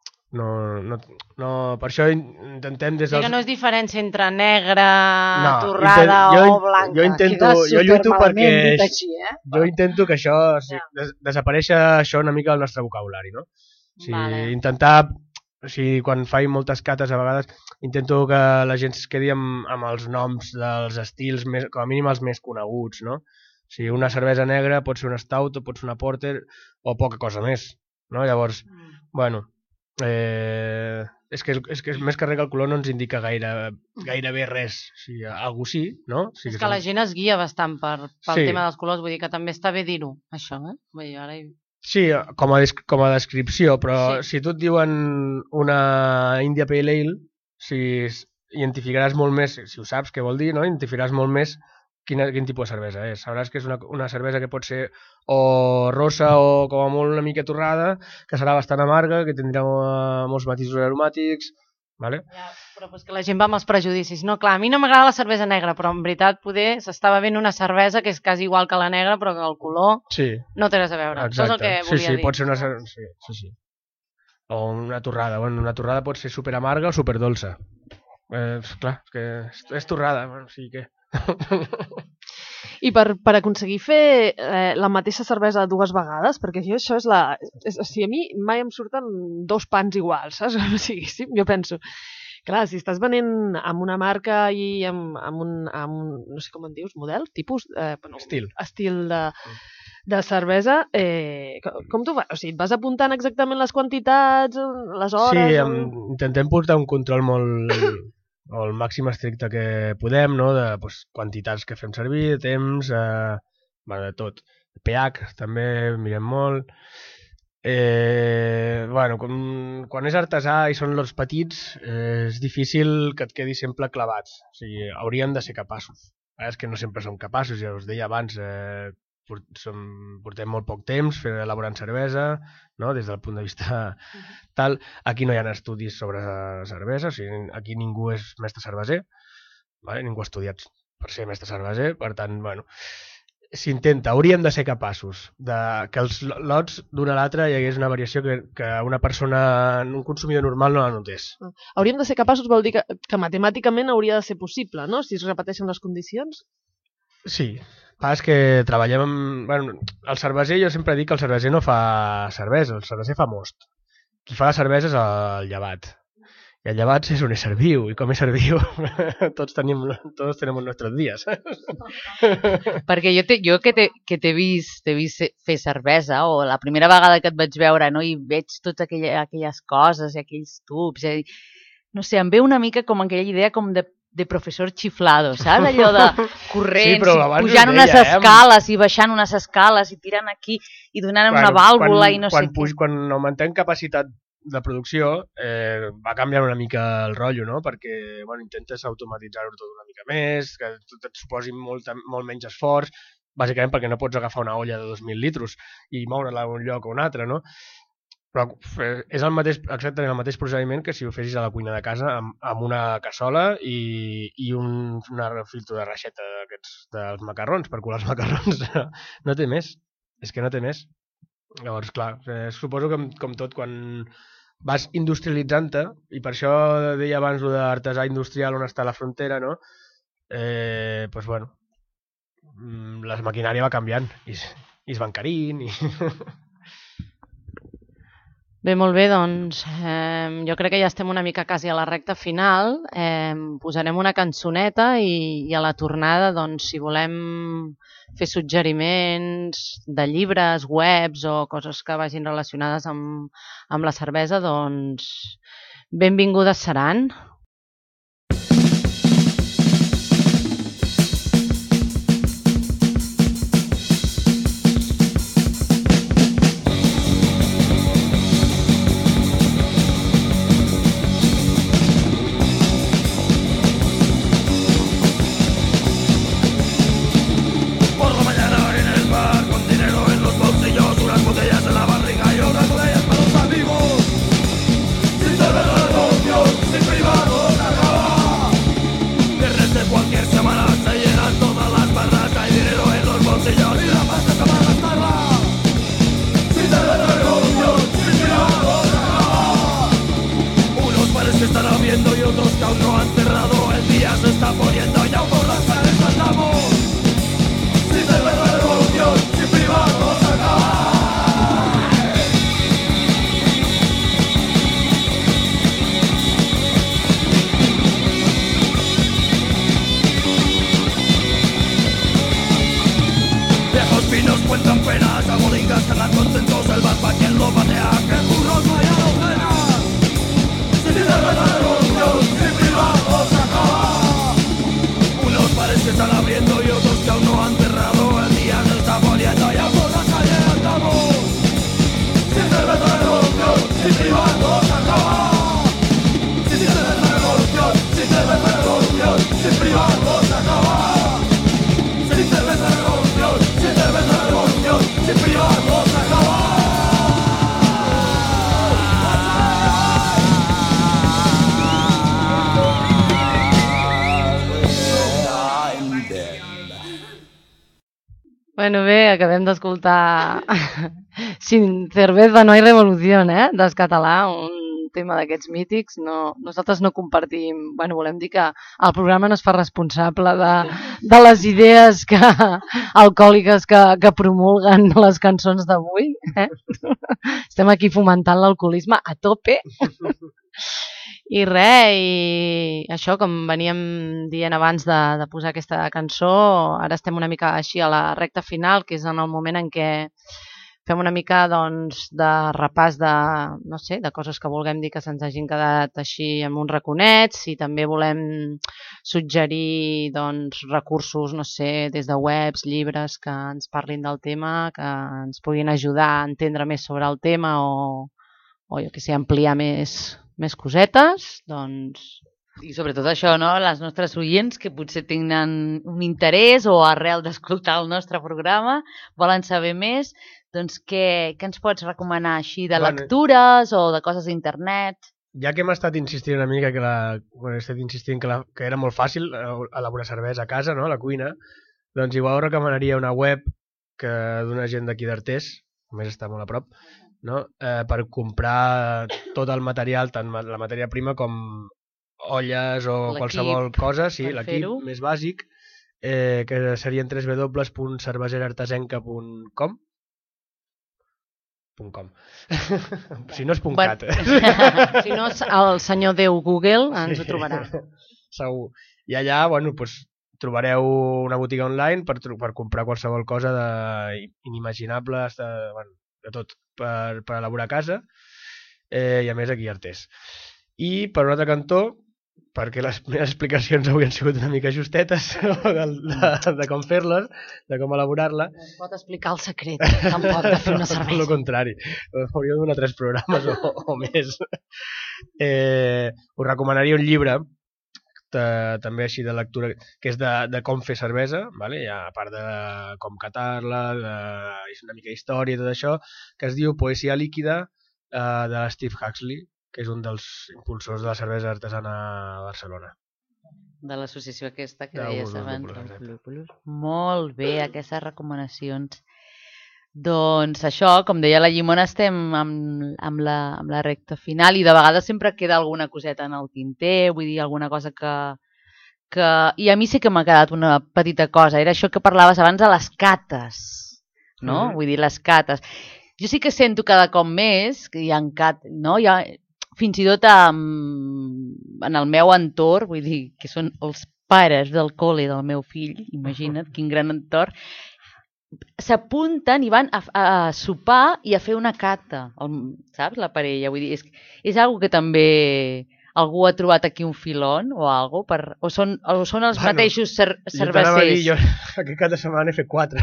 Per això intentem des dels... Que no és diferència entre negra, torrada o blanca. Jo lluito perquè... Jo intento que això... Desapareixi això una mica del nostre vocabulari, no? O sigui, intentar... O sigui, quan faig moltes cates a vegades, intento que la gent es quedi amb els noms dels estils, com a mínim els més coneguts, no? O sigui, una cervesa negra pot ser una stout, o pot ser una porter, o poca cosa més, no? Llavors, bueno... és que més que res el color no ens indica gairebé res. O sigui, algú sí, no? És que la gent es guia bastant pel tema dels colors, vull dir que també està bé dir-ho, això, eh? Vull dir, ara... Sí, com a descripció, però si tu et diuen una India Pale Ale, identificaràs molt més, si ho saps què vol dir, no? Identificaràs molt més quin tipus de cervesa és. Sabràs que és una cervesa que pot ser o rossa o com a molt una mica torrada, que serà bastant amarga, que tindrà molts matisos aromàtics, vale? Ja, però és que la gent va amb els prejudicis. No, clar, a mi no m'agrada la cervesa negra, però en veritat poder s'estava bevent una cervesa que és quasi igual que la negra, però que el color no té res a veure. Això és el que volia dir. Pot ser una cervesa... Sí. O una torrada. Bueno, una torrada pot ser super amarga o super dolça. Clar, és torrada, o sigui que... I per aconseguir fer la mateixa cervesa dues vegades, perquè això és la... O sigui, a mi mai em surten dos pans iguals, saps? O sigui, sí, jo penso... Clar, si estàs venent amb una marca i amb un no sé com en dius, model, tipus... Estil de cervesa, com tu fas? O sigui, et vas apuntant exactament les quantitats, les hores... Sí, intentem portar un control molt... o el màxim estricte que podem, no? De quantitats que fem servir, de temps, de tot. pH també mirem molt. Bueno, quan és artesà i són lots petits, és difícil que et quedi sempre clavats. O sigui, hauríem de ser capaços. És que no sempre som capaços, ja us deia abans, portem molt poc temps elaborant cervesa, no? Des del punt de vista tal. Aquí no hi ha estudis sobre cervesa, o sigui, aquí ningú és mestre cerveser, vale? Ningú ha estudiat per ser mestre cerveser, per tant, bueno, s'intenta, hauríem de ser capaços que els lots d'un a l'altre hi hagués una variació que una persona, un consumidor normal no la notés. Hauríem de ser capaços vol dir que matemàticament hauria de ser possible, no? Si es repeteixen les condicions. Sí, és que treballem amb... Bueno, el cerveser, jo sempre dic que el cerveser no fa cervesa, el cerveser fa most. Qui fa la cervesa és el llevat. I el llevat és un ésser viu, i com ésser viu tots tenim els nostres dies. Perquè jo que t'he vist fer cervesa, o la primera vegada que et vaig veure, no, i veig totes aquelles coses i aquells tubs, no sé, em ve una mica com aquella idea com de professor chiflado, saps? Allò de corrents, sí, pujant unes escales i baixant unes escales i tirant aquí i donant una vàlvula i no sé què. Quan augmentem capacitat de producció va canviar una mica el rotllo, no? Perquè intentes automatitzar-ho tot una mica més, que tot et suposi molt menys esforç, bàsicament perquè no pots agafar una olla de 2.000 litros i moure-la d'un lloc a un altre, no? Però és exactament el mateix procediment que si ho fessis a la cuina de casa amb una cassola i un filtro de reixeta dels macarrons, per colar els macarrons. No té més, és que no té més. Llavors, clar, suposo que com tot, quan vas industrialitzant-te, i per això deia abans l'artesà industrial on està la frontera, no? Doncs, bueno, la maquinària va canviant i es va encarint i... Bé, molt bé, doncs jo crec que ja estem una mica quasi a la recta final. Posarem una cançoneta i a la tornada, doncs, si volem fer suggeriments de llibres, webs o coses que vagin relacionades amb la cervesa, doncs benvingudes seran. Bueno, bé, acabem d'escoltar Sin cerveza no hay revolución, del català, un tema d'aquests mítics. No, nosaltres no compartim... Bueno, volem dir que el programa no es fa responsable de les idees alcohòliques que promulguen les cançons d'avui. Estem aquí fomentant l'alcoholisme a tope. I res, i això, com veníem dient abans de posar aquesta cançó, ara estem una mica així a la recta final, que és en el moment en què fem una mica doncs, de repàs de, no sé, de coses que vulguem dir que se'ns hagin quedat així amb uns raconets, i també volem suggerir doncs, recursos, no sé, des de webs, llibres que ens parlin del tema, que ens puguin ajudar a entendre més sobre el tema o jo que sé, ampliar més cosetes, doncs... I sobretot això, no? Les nostres oients que potser tenen un interès o arrel d'escoltar el nostre programa, volen saber més, doncs què ens pots recomanar així de lectures o de coses d'internet? Ja que hem estat insistint una mica que era molt fàcil elaborar cervesa a casa, no? A la cuina, doncs igual recomanaria una web d'una gent d'aquí d'Artés, a més està molt a prop, no? Per comprar tot el material, tant la matèria prima com olles o qualsevol cosa, sí, l'equip més bàsic, que serien www.cerveserartesenca.com. Si no és .cat. Si no, el senyor Déu Google ens ho trobarà. Segur. I allà, bueno, trobareu una botiga online per comprar qualsevol cosa inimaginable, de tot, per elaborar a casa, i a més aquí a Artés. I per un altre cantó, perquè les meves explicacions avui han sigut una mica justetes de com fer-les, de com elaborar-la. No es pot explicar el secret, tampoc, de fer una cervesa. Tot el contrari, hauria de donar 3 programes o més. Us recomanaria un llibre, també així de lectura, que és de com fer cervesa, a part de com catar-la, una mica d'història i tot això, que es diu Poesia líquida, de Steve Huxley, que és un dels impulsors de la cervesa artesana a Barcelona. De l'associació aquesta que deies abans. Molt bé, aquestes recomanacions. Doncs això, com deia la Llimona, estem amb la recta final i de vegades sempre queda alguna coseta en el tinter, vull dir, alguna cosa que... I a mi sí que m'ha quedat una petita cosa, era això que parlaves abans de les cates, no? Vull dir, les cates. Jo sí que sento cada cop més que hi ha cates, no? Fins i tot en el meu entorn, vull dir, que són els pares del col·le del meu fill, imagina't, quin gran entorn, s'apunten i van a sopar i a fer una cata, saps, la parella. Vull dir, és algo que també algú ha trobat aquí un filon o algo, o són els mateixos cervesers? Jo aquest cap de setmana he fet 4.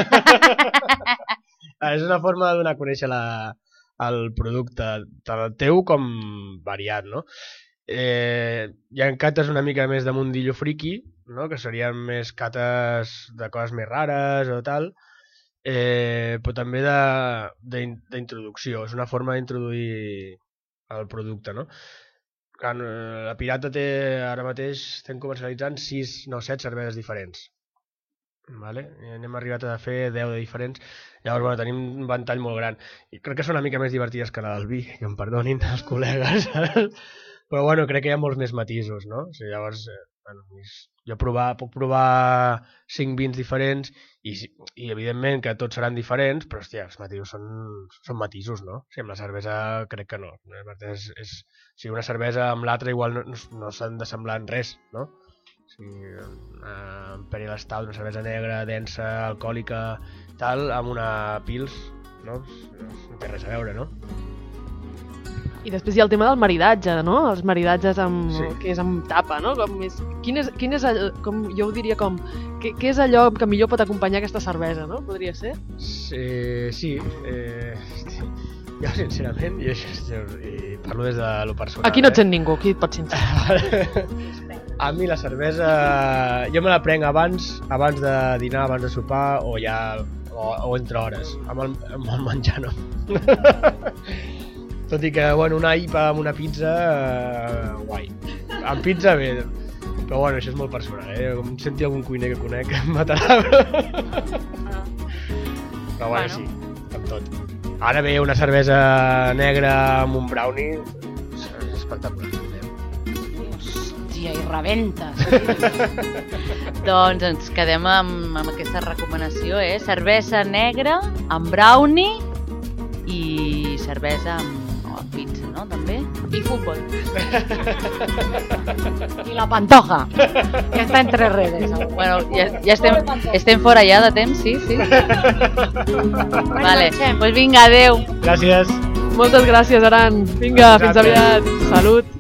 És una forma de donar a conèixer el producte, tant el teu com variat, no? Hi ha cates una mica més de mundillo friki, no? Que serien més cates de coses més rares o tal, però també d'introducció, és una forma d'introduir el producte, no? La Pirata té, ara mateix estem comercialitzant 7 cerveses diferents. N'hem arribat a fer 10 de diferents, llavors tenim un ventall molt gran i crec que són una mica més divertides que la del vi, que em perdonin els col·legues, però bueno, crec que hi ha molts més matisos, no? Llavors jo puc provar 5 vins diferents i evidentment que tots seran diferents, però hòstia, els matisos són matisos, no? Amb la cervesa crec que no, una cervesa amb l'altra igual no s'han de semblar en res, no? Imperial Stout, una cervesa negra, densa, alcohòlica, tal, amb una Pils, no té res a veure, no? I després hi ha el tema del maridatge, no? Els maridatges que és amb tapa, no? Quin és com jo ho diria com... Què és allò que millor pot acompanyar aquesta cervesa, no? Podria ser? Sí. Jo, sincerament, i parlo des de lo personal. Aquí no et sent ningú, aquí et pot sentir. A mi la cervesa, jo me la prenc abans de dinar, abans de sopar o o entre hores, amb el menjar no. Tot i que, bueno, una IPA amb una pizza, guai. Amb pizza bé, però bueno, això és molt personal, Com senti algun cuiner que conec em matarà. Però bueno, sí, amb tot. Ara ve una cervesa negra amb un brownie, és espectacular. Hòstia, i rebentes. Doncs ens quedem amb aquesta recomanació, cervesa negra amb brownie i cervesa amb pizza, no? També? I futbol. I la Pantoja, que està entre redes. Bueno, ja estem fora ja de temps, sí. Vale, doncs vinga, adeu. Gràcies. Moltes gràcies, Aran. Vinga, fins aviat. Salut.